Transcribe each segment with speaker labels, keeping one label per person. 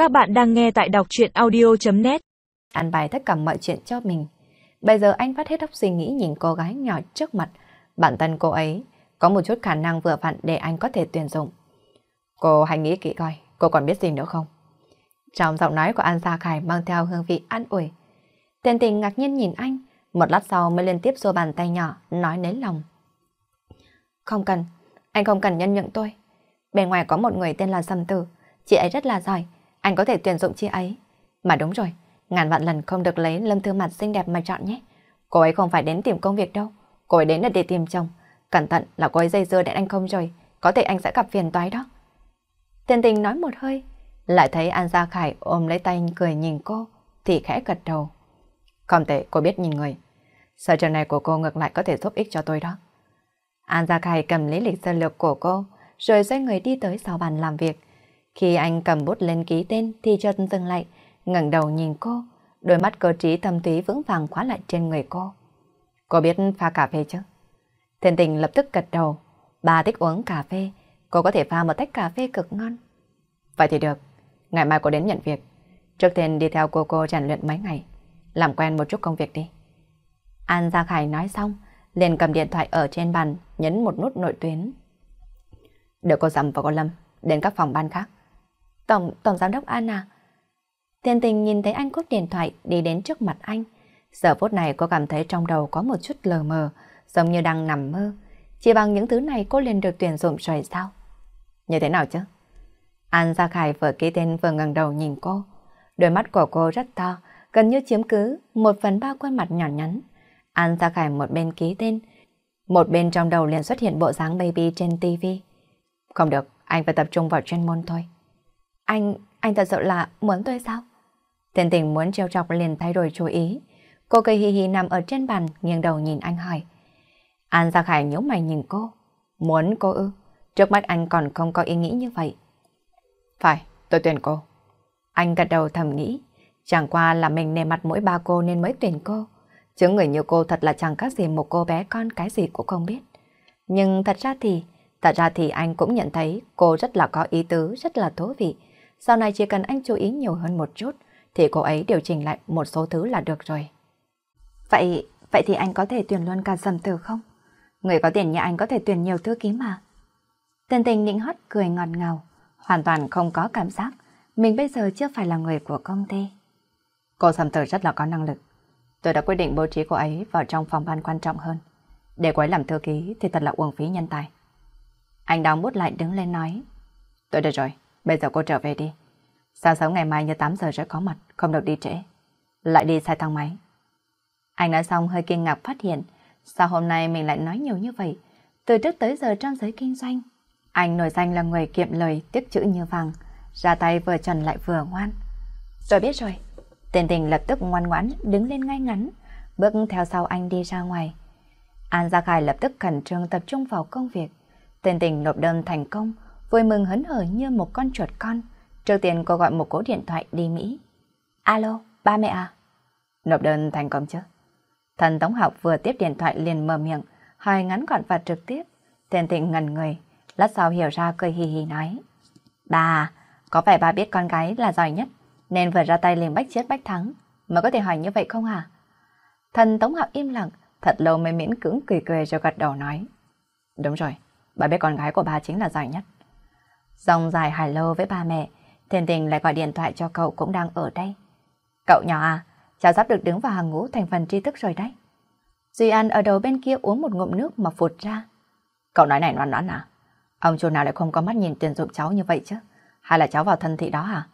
Speaker 1: Các bạn đang nghe tại đọc truyện audio.net.
Speaker 2: An bài tất cả mọi chuyện cho mình. Bây giờ anh vắt hết óc suy nghĩ nhìn cô gái nhỏ trước mặt. Bản thân cô ấy có một chút khả năng vừa vặn để anh có thể tuyển dụng. Cô hãy nghĩ kỹ coi, cô còn biết gì nữa không? Trong giọng nói của An Gia Khải mang theo hương vị an ủi. Tên Tình ngạc nhiên nhìn anh, một lát sau mới liên tiếp xua bàn tay nhỏ, nói nén lòng. Không cần, anh không cần nhân nhượng tôi. Bên ngoài có một người tên là Sầm Tử, chị ấy rất là giỏi, anh có thể tuyển dụng chị ấy. Mà đúng rồi, ngàn vạn lần không được lấy Lâm Thư Mặt xinh đẹp mà chọn nhé. Cô ấy không phải đến tìm công việc đâu, cô ấy đến là để tìm chồng. Cẩn thận là cô ấy dây dưa đến anh không rồi, có thể anh sẽ gặp phiền toái đó. Tên Tình nói một hơi, lại thấy An Gia Khải ôm lấy tay cười nhìn cô, thì khẽ gật đầu. Không tệ, cô biết nhìn người. Sở trường này của cô ngược lại có thể giúp ích cho tôi đó. An Gia Khải cầm lấy lịch sơ lược của cô, rồi xoay người đi tới sau bàn làm việc. Khi anh cầm bút lên ký tên thì chợt dừng lại, ngẩng đầu nhìn cô, đôi mắt cơ trí thâm thúy vững vàng khóa lại trên người cô. Cô biết pha cà phê chứ? Tên Tình lập tức gật đầu. Bà thích uống cà phê, cô có thể pha một tách cà phê cực ngon. Vậy thì được, ngày mai cô đến nhận việc. Trước tiên đi theo cô rèn luyện mấy ngày, làm quen một chút công việc đi. An Gia Khải nói xong, liền cầm điện thoại ở trên bàn, nhấn một nút nội tuyến. Được cô Dầm và cô Lâm đến các phòng ban khác. Tổng giám đốc An à? Tên Tình nhìn thấy anh cúp điện thoại đi đến trước mặt anh. Giờ phút này cô cảm thấy trong đầu có một chút lờ mờ, giống như đang nằm mơ. Chỉ bằng những thứ này cô liền được tuyển dụng rồi sao? Như thế nào chứ? An Gia Khải vừa ký tên vừa ngẩng đầu nhìn cô. Đôi mắt của cô rất to, gần như chiếm cứ 1/3 khuôn mặt nhỏ nhắn. An Gia Khải một bên ký tên, một bên trong đầu liền xuất hiện bộ dáng baby trên tivi. Không được, anh phải tập trung vào chuyên môn thôi. Anh thật sự là muốn tôi sao? Tên Tình muốn trêu chọc liền thay đổi chủ ý. Cô cười hì hì nằm ở trên bàn, nghiêng đầu nhìn anh hỏi. An Gia Khải nhíu mày nhìn cô. Muốn cô ư? Trước mắt anh còn không có ý nghĩ như vậy. Phải, tôi tuyển cô. Anh gật đầu thầm nghĩ. Chẳng qua là mình nề mặt mũi ba cô nên mới tuyển cô. Chứ người như cô thật là chẳng khác gì một cô bé con cái gì cũng không biết. Nhưng thật ra thì anh cũng nhận thấy cô rất là có ý tứ, rất là thú vị. Sau này chỉ cần anh chú ý nhiều hơn một chút thì cô ấy điều chỉnh lại một số thứ là được rồi. Vậy thì anh có thể tuyển luôn cả Sầm Tử không? Người có tiền như anh có thể tuyển nhiều thư ký mà. Tên Tình nịnh hót cười ngọt ngào, hoàn toàn không có cảm giác mình bây giờ chưa phải là người của công ty. Cô Sầm Tử rất là có năng lực. Tôi đã quyết định bố trí cô ấy vào trong phòng ban quan trọng hơn. Để cô ấy làm thư ký thì thật là uổng phí nhân tài. Anh đóng bút lại đứng lên nói. Tôi được rồi, bây giờ cô trở về đi. Sáng sớm ngày mai như 8 giờ sẽ có mặt, không được đi trễ. Lại đi sai thang máy. Anh nói xong hơi kinh ngạc phát hiện, sao hôm nay mình lại nói nhiều như vậy? Từ trước tới giờ trong giới kinh doanh, anh nổi danh là người kiệm lời, tiếc chữ như vàng, ra tay vừa trần lại vừa ngoan. Tôi biết rồi. Tên Tình lập tức ngoan ngoãn đứng lên ngay ngắn, bước theo sau anh đi ra ngoài. An Gia Khải lập tức khẩn trương tập trung vào công việc. Tên Tình nộp đơn thành công, vui mừng hớn hở như một con chuột con. Trước tiên cô gọi một cú điện thoại đi Mỹ. Alo, ba mẹ à? Nộp đơn thành công chứ? Thần Tống Học vừa tiếp điện thoại liền mở miệng, hỏi ngắn gọn và trực tiếp. Tên Tình ngẩn người, lát sau hiểu ra cười hì hì nói. Bà, có phải bà biết con gái là giỏi nhất, nên vừa ra tay liền bách chiến bách thắng, mà có thể hỏi như vậy không hả? Thần Tống Học im lặng, thật lâu mới miễn cưỡng cười cười rồi gật đầu nói. Đúng rồi, bà biết con gái của bà chính là giỏi nhất. Dòng dài hài lâu với ba mẹ, Tên Tình lại gọi điện thoại cho cậu cũng đang ở đây. Cậu nhỏ à, cháu sắp được đứng vào hàng ngũ thành phần tri thức rồi đấy. Duy An ở đầu bên kia uống một ngụm nước mà phụt ra. Cậu nói này noan noãn à? Ông chủ nào lại không có mắt nhìn tuyển dụng cháu như vậy chứ? Hay là cháu vào thân thị đó hả?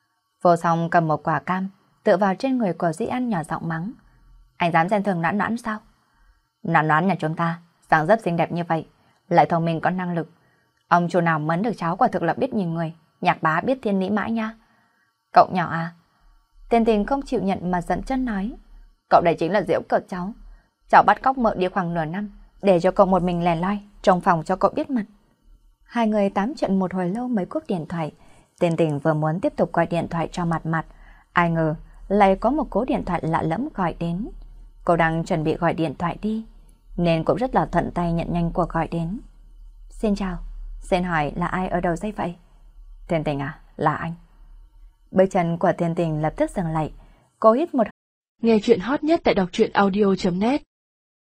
Speaker 2: Vô Song cầm một quả cam, tựa vào trên người của Duy An nhỏ giọng mắng. Anh dám xem thường noãn noãn sao? Noãn noãn nhà chúng ta, dáng dấp xinh đẹp như vậy, lại thông minh có năng lực. Ông chủ nào mấn được cháu quả thực là biết nhìn người, nhạc bá biết thiên lý mãi nha. Cậu nhỏ à? Tên Tình không chịu nhận mà giận chân nói. Cậu đây chính là giễu cợt cháu. Cháu bắt cóc mợ đi khoảng nửa năm, để cho cậu một mình lẻ loi trong phòng cho cậu biết mặt. Hai người tám chuyện một hồi lâu mới cúp điện thoại. Tên Tình vừa muốn tiếp tục gọi điện thoại cho Mặt, ai ngờ lại có một cú điện thoại lạ lẫm gọi đến. Cô đang chuẩn bị gọi điện thoại đi, nên cũng rất là thuận tay nhận nhanh cuộc gọi đến. Xin chào, xin hỏi là ai ở đầu dây vậy? Tên Tình à, là anh. Bước chân của Thiên Tình lập tức dừng lại. Cô hít một.
Speaker 1: Nghe chuyện hot nhất tại đọc truyện audio.net